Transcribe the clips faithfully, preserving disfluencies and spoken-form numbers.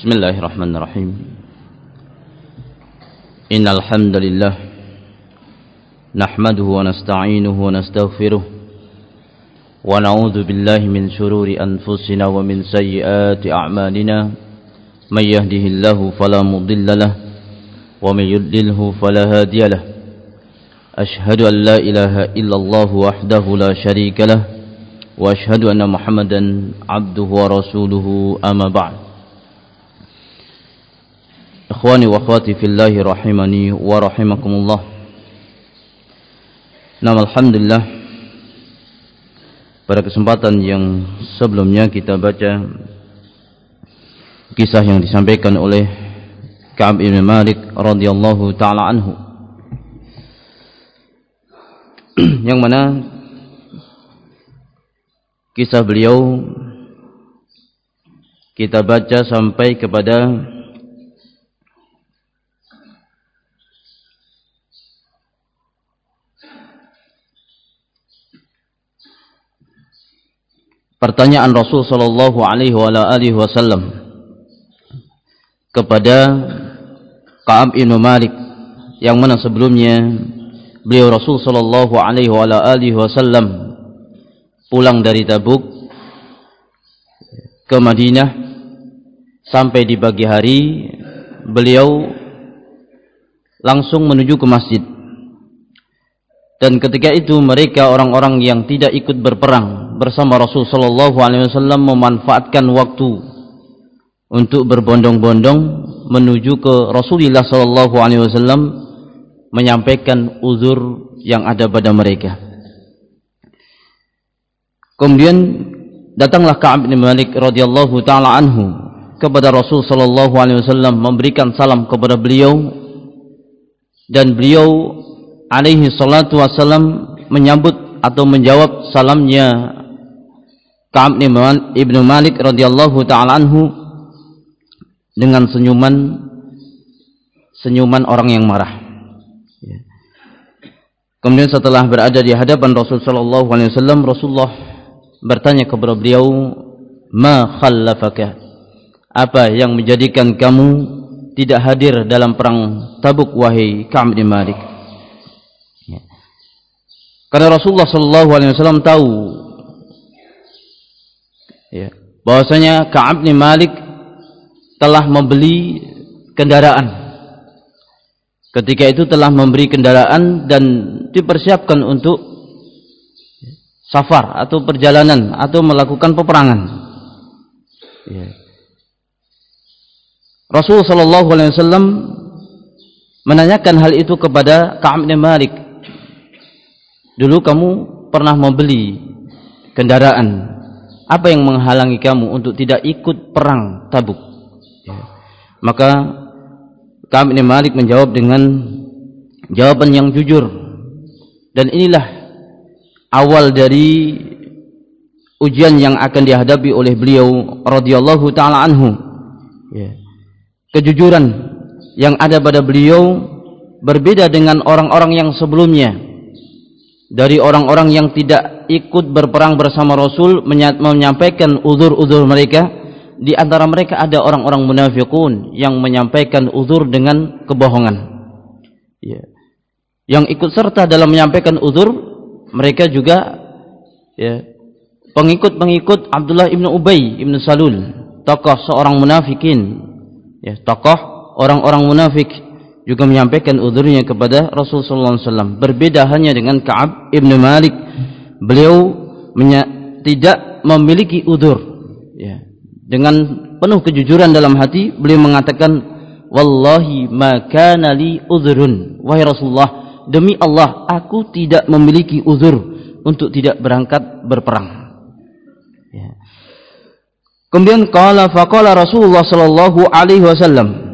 Bismillahirrahmanirrahim. Innal hamdalillah nahmaduhu wa nasta'inuhu wa nastaghfiruh wa na'udzu billahi min shururi anfusina wa min sayyiati a'malina. May yahdihillahu fala mudilla lahu wa may yudlilhu fala hadiya lahu. Ashhadu an la ilaha illallah wahdahu la syarika lahu wa ashhadu anna Muhammadan 'abduhu wa rasuluhu, amma ba'd. Ikhwani wa akhwati fillahi rahimani wa rahimakumullah. Nah, alhamdulillah, pada kesempatan yang sebelumnya kita baca kisah yang disampaikan oleh Ka'ab bin Malik radhiyallahu taala anhu, yang mana kisah beliau kita baca sampai kepada pertanyaan Rasul sallallahu alaihi wasallam kepada Ka'ab bin Malik, yang mana sebelumnya beliau Rasul sallallahu alaihi wasallam pulang dari Tabuk ke Madinah. Sampai di pagi hari beliau langsung menuju ke masjid. Dan ketika itu mereka orang-orang yang tidak ikut berperang bersama Rasul sallallahu alaihi wasallam memanfaatkan waktu untuk berbondong-bondong menuju ke Rasulullah sallallahu alaihi wasallam menyampaikan uzur yang ada pada mereka. Kemudian datanglah Ka'ab bin Malik radhiyallahu taala anhu kepada Rasul sallallahu alaihi wasallam memberikan salam kepada beliau, dan beliau alaihi salatu wasallam menyambut atau menjawab salamnya Ka'ab bin Malik radhiyallahu taala anhu dengan senyuman senyuman orang yang marah. Kemudian setelah berada di hadapan Rasul sallallahu alaihi wasallam, Rasulullah bertanya kepada beliau, "Ma khallafaka?" Apa yang menjadikan kamu tidak hadir dalam perang Tabuk, wahai Ka'ab bin Malik? Karena Rasulullah sallallahu alaihi wasallam tahu ya, bahwasanya Ka'ab bin Malik telah membeli kendaraan. Ketika itu telah memberi kendaraan dan dipersiapkan untuk safar atau perjalanan atau melakukan peperangan. Ya. Rasulullah sallallahu alaihi wasallam menanyakan hal itu kepada Ka'ab bin Malik. Dulu kamu pernah membeli kendaraan, apa yang menghalangi kamu untuk tidak ikut perang Tabuk? Ya. Maka Ka'ab bin Malik menjawab dengan jawaban yang jujur, dan inilah awal dari ujian yang akan dihadapi oleh beliau radhiyallahu taala anhu. Ya. Kejujuran yang ada pada beliau berbeda dengan orang-orang yang sebelumnya. Dari orang-orang yang tidak ikut berperang bersama Rasul menyampaikan uzur-uzur mereka, di antara mereka ada orang-orang munafiqun yang menyampaikan uzur dengan kebohongan. Ya. Yang ikut serta dalam menyampaikan uzur mereka juga ya, pengikut-pengikut Abdullah ibnu Ubay ibnu Salul, tokoh seorang munafikin, ya, tokoh orang-orang munafik, juga menyampaikan uzurnya kepada Rasulullah sallallahu alaihi wasallam. Berbeda hanya dengan Ka'ab ibnu Malik, beliau tidak memiliki uzur. Ya. Dengan penuh kejujuran dalam hati beliau mengatakan, "Wallahi ma kana li uzrun." Wahai Rasulullah, demi Allah aku tidak memiliki uzur untuk tidak berangkat berperang. Ya. Kemudian qala faqala Rasulullah sallallahu alaihi wasallam,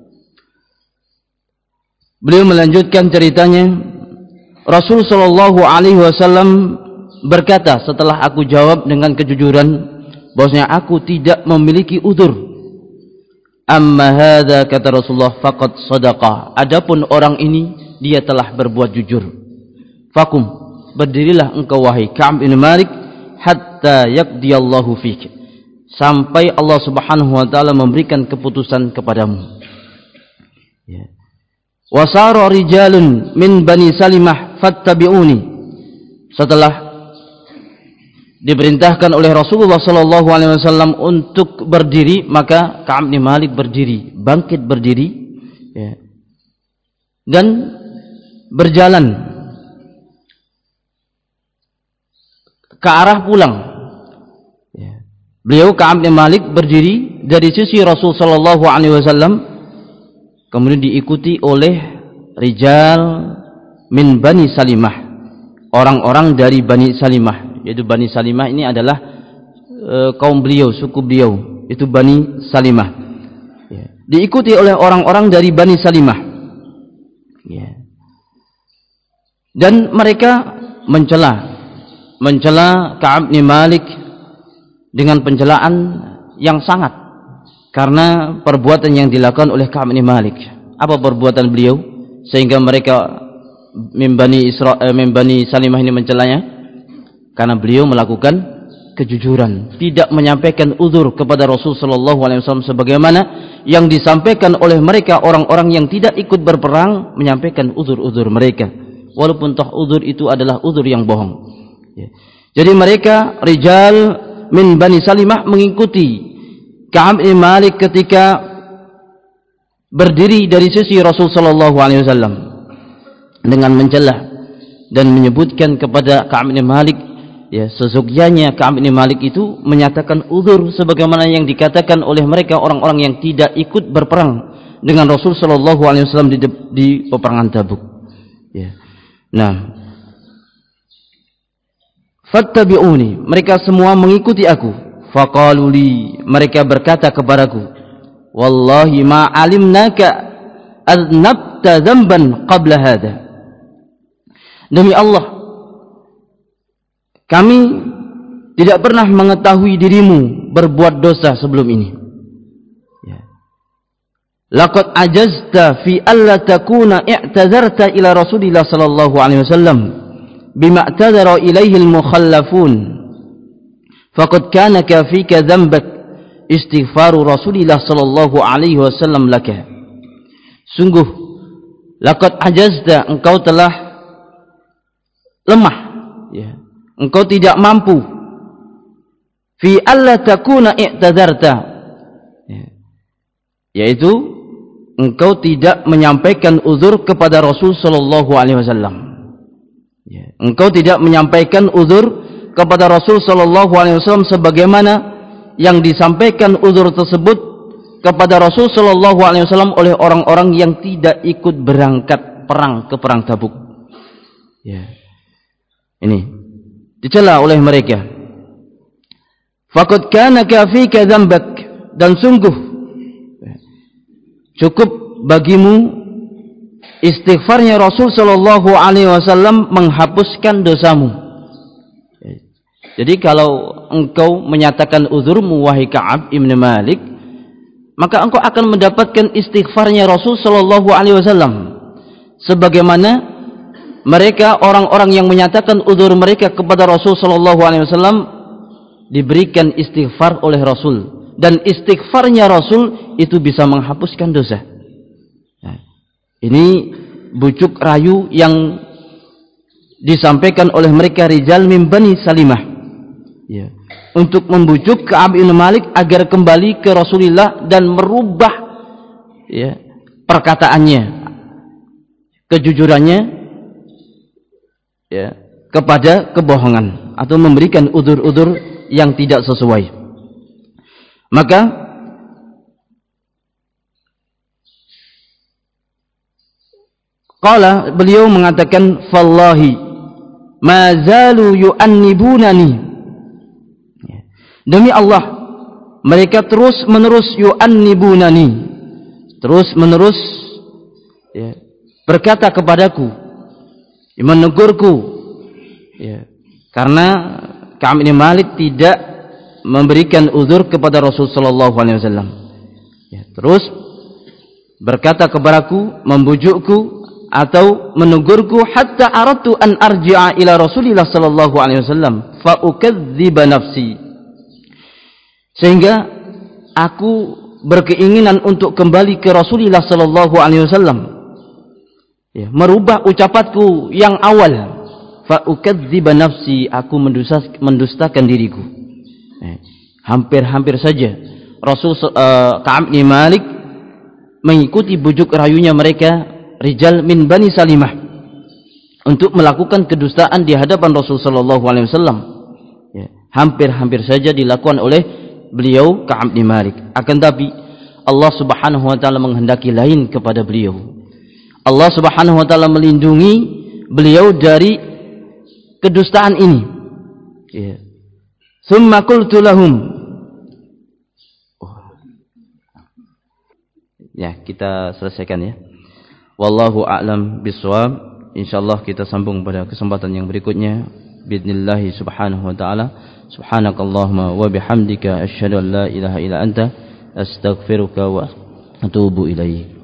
beliau melanjutkan ceritanya. Rasul sallallahu alaihi wasallam berkata setelah aku jawab dengan kejujuran bahwasanya aku tidak memiliki uzur, "Amma hadza," kata Rasulullah, "faqad sadaqah." Adapun orang ini dia telah berbuat jujur. "Fakum," berdirilah engkau wahai Ka'ab bin Malik, "hatta yaqdiyallahu fik," sampai Allah Subhanahu wa taala memberikan keputusan kepadamu. Ya. Wasara rijalun min Bani Salimah fattabi'uni. Setelah diperintahkan oleh Rasulullah sallallahu alaihi wasallam untuk berdiri, maka Ka'ab bin Malik berdiri, bangkit berdiri, ya, dan berjalan ke arah pulang. Ya. Beliau Ka'ab bin Malik berdiri dari sisi Rasul sallallahu alaihi wasallam, kemudian diikuti oleh rijal min Bani Salimah, orang-orang dari Bani Salimah. Yaitu Bani Salimah ini adalah e, kaum beliau, suku beliau, itu Bani Salimah. Ya. Diikuti oleh orang-orang dari Bani Salimah. Ya. Dan mereka mencela, mencela Ka'ab bin Malik dengan pencelaan yang sangat, karena perbuatan yang dilakukan oleh Ka'ab bin Malik. Apa perbuatan beliau sehingga mereka min Bani Isra, eh, min Bani Salimah ini mencelanya? Karena beliau melakukan kejujuran, tidak menyampaikan uzur kepada Rasul sallallahu alaihi wasallam sebagaimana yang disampaikan oleh mereka orang-orang yang tidak ikut berperang, menyampaikan uzur-uzur mereka, walaupun toh uzur itu adalah uzur yang bohong. Ya. Jadi mereka rijal min Bani Salimah mengikuti Ka'ab bin Malik ketika berdiri dari sisi Rasul sallallahu alaihi wasallam dengan mencela dan menyebutkan kepada Ka'ab bin Malik, ya, sesungguhnya Ka'ab bin Malik itu menyatakan uzur sebagaimana yang dikatakan oleh mereka orang-orang yang tidak ikut berperang dengan Rasul sallallahu alaihi wasallam di, di peperangan Tabuk. Ya. Nah, fattabi'uni, mereka semua mengikuti aku. Faqaluli, mereka berkata kepadaku, wallahi ma alimnaka aznabta dzamban qabla hadha. Demi Allah, kami tidak pernah mengetahui dirimu berbuat dosa sebelum ini. Ya. Laqad ajazta fi alla takuna i'tazarta ila Rasulillah sallallahu alaihi wasallam bima i'tazara ilaihi al-mukhallafun. Faqad kana kafika dhanbak istighfaru Rasulillah sallallahu alaihi wasallam laka. Sungguh, laqad ajazta, engkau telah lemah, ya. Engkau tidak mampu fi alla takuna i'tazarta, ya. Yaitu engkau tidak menyampaikan uzur kepada Rasul sallallahu alaihi wasallam. Ya. Engkau tidak menyampaikan uzur kepada Rasul sallallahu alaihi wasallam sebagaimana yang disampaikan uzur tersebut kepada Rasul sallallahu alaihi wasallam oleh orang-orang yang tidak ikut berangkat perang ke perang Tabuk. Ya. Ini dicela oleh mereka. Faqad kana kafika dzambak, dan sungguh cukup bagimu istighfarnya Rasul sallallahu alaihi wasallam menghapuskan dosamu. Jadi kalau engkau menyatakan uzurmu wahai Ka'ab bin Malik, maka engkau akan mendapatkan istighfarnya Rasul sallallahu alaihi wasallam sebagaimana mereka orang-orang yang menyatakan uzur mereka kepada Rasul sallallahu alaihi wasallam diberikan istighfar oleh Rasul, dan istighfarnya Rasul itu bisa menghapuskan dosa. Nah, ini bujuk rayu yang disampaikan oleh mereka rijal min Bani Salimah, ya, untuk membujuk Ka'ab bin Malik agar kembali ke Rasulullah dan merubah, ya, perkataannya, kejujurannya, ya, kepada kebohongan atau memberikan udzur-udzur yang tidak sesuai. Maka qala, beliau mengatakan, fallahi ma zalu yu'annibunani, demi Allah mereka terus menerus yu'annibunani, terus menerus, ya, berkata kepadaku, menegurku, ya, karena Ka'ab bin Malik tidak memberikan uzur kepada Rasul sallallahu alaihi wasallam. Ya, terus berkata kepadaku, membujukku atau menegurku, hatta aradtu an arji'a ila Rasulillah sallallahu alaihi wasallam fa ukadziba nafsi, Sehingga aku berkeinginan untuk kembali ke Rasulullah sallallahu alaihi wasallam, ya, merubah ucapanku yang awal, fa ukadziba nafsi, aku mendustakan diriku. Eh, hampir-hampir saja Rasul uh, Ka'ab bin Malik mengikuti bujuk rayunya mereka rijal min Bani Salimah untuk melakukan kedustaan di hadapan Rasul sallallahu alaihi wasallam. Ya, hampir-hampir saja dilakukan oleh beliau Ka'ab bin Malik. Akan tapi Allah Subhanahu wa taala menghendaki lain kepada beliau. Allah Subhanahu wa taala melindungi beliau dari kedustaan ini. Ya. Tsumma qultu lahum. Oh. Ya, kita selesaikan ya. Wallahu a'lam bishawab. Insyaallah kita sambung pada kesempatan yang berikutnya. Bismillah subhanahu wa ta'ala. Subhanakallahumma wa bihamdika asyhadu an la ilaha illa anta astaghfiruka wa atubu ilaik.